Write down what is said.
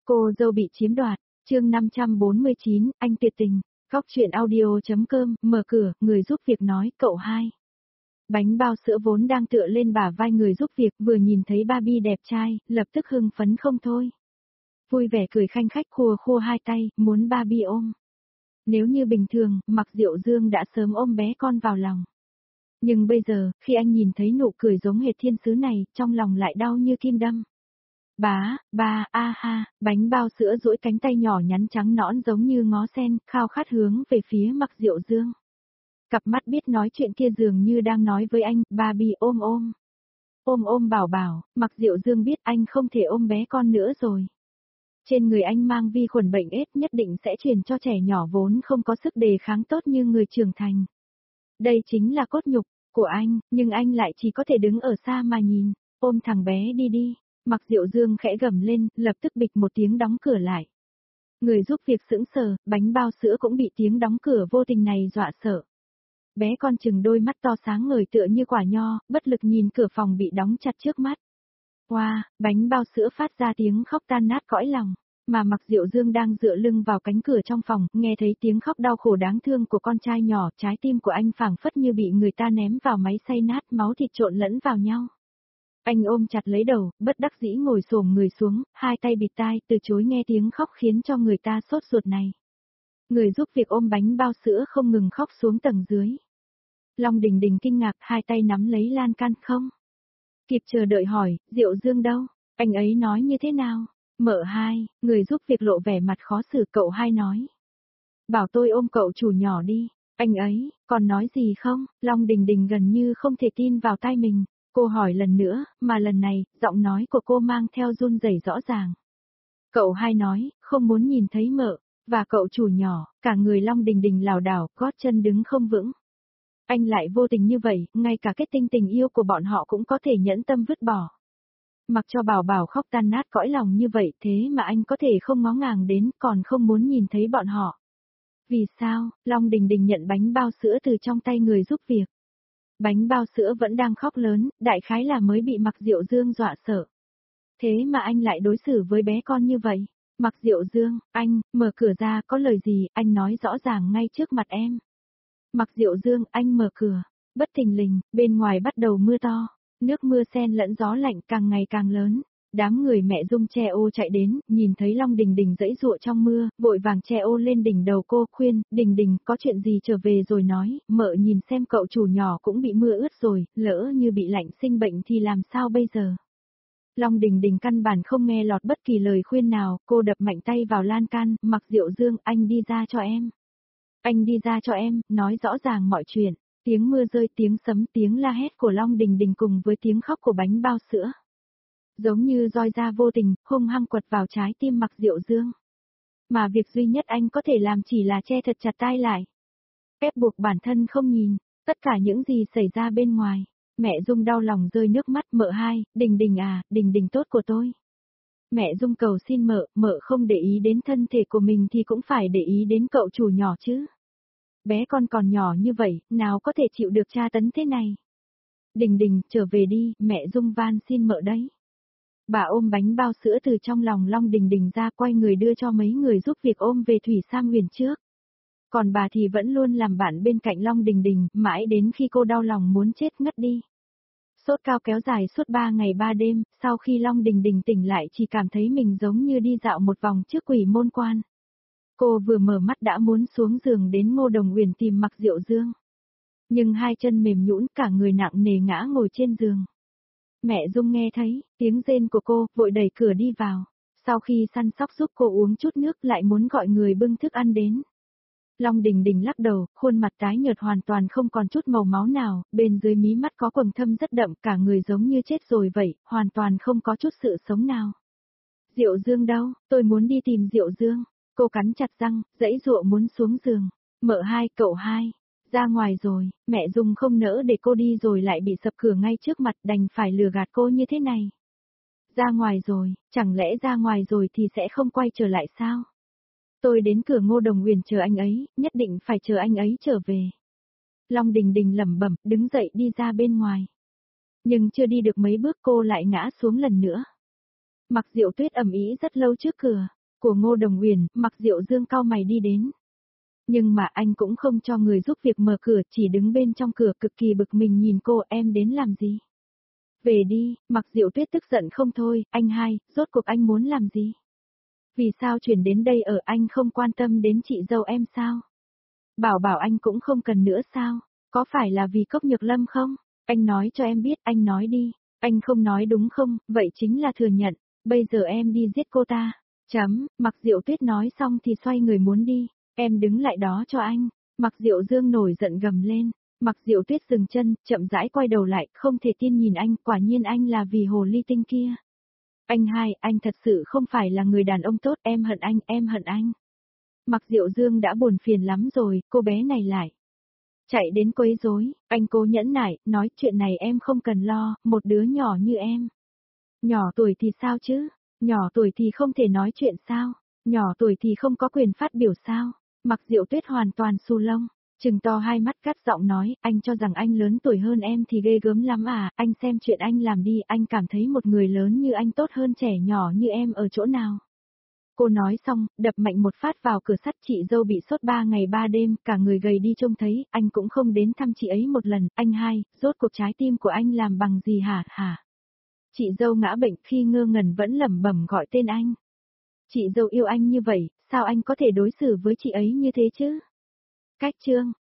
Cô dâu bị chiếm đoạt, chương 549, anh tuyệt tình, Góc truyện audio.com, mở cửa, người giúp việc nói, cậu hai. Bánh bao sữa vốn đang tựa lên bả vai người giúp việc vừa nhìn thấy Barbie đẹp trai, lập tức hưng phấn không thôi. Vui vẻ cười khanh khách khua khua hai tay, muốn Barbie ôm. Nếu như bình thường, Mạc Diệu Dương đã sớm ôm bé con vào lòng. Nhưng bây giờ, khi anh nhìn thấy nụ cười giống hệt thiên sứ này, trong lòng lại đau như kim đâm. Ba, a ha, bánh bao sữa duỗi cánh tay nhỏ nhắn trắng nõn giống như ngó sen, khao khát hướng về phía Mạc Diệu Dương. Cặp mắt biết nói chuyện kia dường như đang nói với anh, Barbie ôm ôm. Ôm ôm bảo bảo, Mạc Diệu Dương biết anh không thể ôm bé con nữa rồi. Trên người anh mang vi khuẩn bệnh AIDS nhất định sẽ truyền cho trẻ nhỏ vốn không có sức đề kháng tốt như người trưởng thành. Đây chính là cốt nhục của anh, nhưng anh lại chỉ có thể đứng ở xa mà nhìn, ôm thằng bé đi đi. Mạc Diệu Dương khẽ gầm lên, lập tức bịch một tiếng đóng cửa lại. Người giúp việc sững sờ, bánh bao sữa cũng bị tiếng đóng cửa vô tình này dọa sợ. Bé con chừng đôi mắt to sáng ngời tựa như quả nho, bất lực nhìn cửa phòng bị đóng chặt trước mắt. Wow, bánh bao sữa phát ra tiếng khóc tan nát cõi lòng, mà Mạc Diệu Dương đang dựa lưng vào cánh cửa trong phòng, nghe thấy tiếng khóc đau khổ đáng thương của con trai nhỏ, trái tim của anh phảng phất như bị người ta ném vào máy xay nát, máu thịt trộn lẫn vào nhau. Anh ôm chặt lấy đầu, bất đắc dĩ ngồi xổm người xuống, hai tay bịt tai, từ chối nghe tiếng khóc khiến cho người ta sốt ruột này. Người giúp việc ôm bánh bao sữa không ngừng khóc xuống tầng dưới. Long Đình Đình kinh ngạc, hai tay nắm lấy lan can không kịp chờ đợi hỏi, Diệu Dương đâu? Anh ấy nói như thế nào? Mợ hai, người giúp việc lộ vẻ mặt khó xử, cậu hai nói. Bảo tôi ôm cậu chủ nhỏ đi. Anh ấy, còn nói gì không? Long Đình Đình gần như không thể tin vào tai mình. Cô hỏi lần nữa, mà lần này, giọng nói của cô mang theo run rẩy rõ ràng. Cậu hai nói, không muốn nhìn thấy mợ, và cậu chủ nhỏ, cả người Long Đình Đình lảo đảo, gót chân đứng không vững. Anh lại vô tình như vậy, ngay cả kết tinh tình yêu của bọn họ cũng có thể nhẫn tâm vứt bỏ. Mặc cho bảo bảo khóc tan nát cõi lòng như vậy thế mà anh có thể không ngó ngàng đến, còn không muốn nhìn thấy bọn họ. Vì sao? Long Đình Đình nhận bánh bao sữa từ trong tay người giúp việc. Bánh bao sữa vẫn đang khóc lớn, đại khái là mới bị Mạc Diệu Dương dọa sợ. Thế mà anh lại đối xử với bé con như vậy. Mạc Diệu Dương, anh, mở cửa ra, có lời gì, anh nói rõ ràng ngay trước mặt em. Mạc Diệu Dương, anh mở cửa. Bất thình lình, bên ngoài bắt đầu mưa to. Nước mưa xen lẫn gió lạnh càng ngày càng lớn. Đám người mẹ Dung che ô chạy đến, nhìn thấy Long Đình Đình giãy giụa trong mưa, vội vàng che ô lên đỉnh đầu cô, khuyên, Đình Đình, có chuyện gì trở về rồi nói, mợ nhìn xem cậu chủ nhỏ cũng bị mưa ướt rồi, lỡ như bị lạnh sinh bệnh thì làm sao bây giờ? Long Đình Đình căn bản không nghe lọt bất kỳ lời khuyên nào, cô đập mạnh tay vào lan can, Mạc Diệu Dương, anh đi ra cho em. Anh đi ra cho em, nói rõ ràng mọi chuyện. Tiếng mưa rơi, tiếng sấm, tiếng la hét của Long Đình Đình cùng với tiếng khóc của bánh bao sữa. Giống như roi da vô tình, hung hăng quật vào trái tim Mạc Diệu Dương. Mà việc duy nhất anh có thể làm chỉ là che thật chặt tai lại. Ép buộc bản thân không nhìn, tất cả những gì xảy ra bên ngoài. Mẹ Dung đau lòng rơi nước mắt, mợ hai, Đình Đình à, Đình Đình tốt của tôi. Mẹ Dung cầu xin mợ không để ý đến thân thể của mình thì cũng phải để ý đến cậu chủ nhỏ chứ. Bé con còn nhỏ như vậy, nào có thể chịu được tra tấn thế này. Đình Đình, trở về đi, mẹ Dung van xin mợ đấy. Bà ôm bánh bao sữa từ trong lòng Long Đình Đình ra, quay người đưa cho mấy người giúp việc ôm về Thủy Sam Huyền trước. Còn bà thì vẫn luôn làm bạn bên cạnh Long Đình Đình, mãi đến khi cô đau lòng muốn chết ngất đi. Sốt cao kéo dài suốt 3 ngày 3 đêm, sau khi Long Đình Đình tỉnh lại chỉ cảm thấy mình giống như đi dạo một vòng trước Quỷ Môn Quan. Cô vừa mở mắt đã muốn xuống giường đến Ngô Đồng Uyển tìm Mạc Diệu Dương. Nhưng hai chân mềm nhũn, cả người nặng nề ngã ngồi trên giường. Mẹ Dung nghe thấy tiếng rên của cô, vội đẩy cửa đi vào. Sau khi săn sóc giúp cô uống chút nước lại muốn gọi người bưng thức ăn đến. Long Đình Đình lắc đầu, khuôn mặt tái nhợt hoàn toàn không còn chút màu máu nào, bên dưới mí mắt có quầng thâm rất đậm, cả người giống như chết rồi vậy, hoàn toàn không có chút sự sống nào. Diệu Dương đâu, tôi muốn đi tìm Diệu Dương. Cô cắn chặt răng, giãy giụa muốn xuống giường. Mợ hai, cậu hai, ra ngoài rồi, mẹ Dung không nỡ để cô đi rồi lại bị sập cửa ngay trước mặt, đành phải lừa gạt cô như thế này. Ra ngoài rồi, chẳng lẽ ra ngoài rồi thì sẽ không quay trở lại sao? Tôi đến cửa Ngô Đồng Uyển chờ anh ấy, nhất định phải chờ anh ấy trở về. Long Đình Đình lẩm bẩm, đứng dậy đi ra bên ngoài. Nhưng chưa đi được mấy bước cô lại ngã xuống lần nữa. Mạc Diệu Tuyết ầm ĩ rất lâu trước cửa. của Ngô Đồng Uyển, Mặc Diệu Dương cau mày đi đến. Nhưng mà anh cũng không cho người giúp việc mở cửa, chỉ đứng bên trong cửa cực kỳ bực mình nhìn cô, em đến làm gì? Về đi, Mặc Diệu Tuyết tức giận không thôi, anh hai, rốt cuộc anh muốn làm gì? Vì sao chuyển đến đây ở anh không quan tâm đến chị dâu em sao? Bảo anh cũng không cần nữa sao? Có phải là vì Cốc Nhược Lâm không? Anh nói cho em biết, anh nói đi. Anh không nói đúng không, vậy chính là thừa nhận. Bây giờ em đi giết cô ta. Mặc Diệu Tuyết nói xong thì xoay người muốn đi. Em đứng lại đó cho anh. Mặc Diệu Dương nổi giận gầm lên. Mặc Diệu Tuyết dừng chân, chậm rãi quay đầu lại, không thể tin nhìn anh, quả nhiên anh là vì hồ ly tinh kia. Anh hai, anh thật sự không phải là người đàn ông tốt, em hận anh, em hận anh. Mặc Diệu Dương đã buồn phiền lắm rồi, cô bé này lại chạy đến quấy rối, anh cố nhẫn nại, nói chuyện này em không cần lo, một đứa nhỏ như em. Nhỏ tuổi thì sao chứ? Nhỏ tuổi thì không thể nói chuyện sao? Nhỏ tuổi thì không có quyền phát biểu sao? Mặc Diệu Tuyết hoàn toàn xù lông, trừng to hai mắt gắt giọng nói, anh cho rằng anh lớn tuổi hơn em thì ghê gớm lắm à, anh xem chuyện anh làm đi, anh cảm thấy một người lớn như anh tốt hơn trẻ nhỏ như em ở chỗ nào? Cô nói xong, đập mạnh một phát vào cửa sắt, chị dâu bị sốt 3 ngày 3 đêm, cả người gầy đi trông thấy, anh cũng không đến thăm chị ấy một lần, anh hai, rốt cuộc trái tim của anh làm bằng gì hả? Chị dâu ngã bệnh khi ngơ ngẩn vẫn lẩm bẩm gọi tên anh. Chị dâu yêu anh như vậy, sao anh có thể đối xử với chị ấy như thế chứ? Cách chương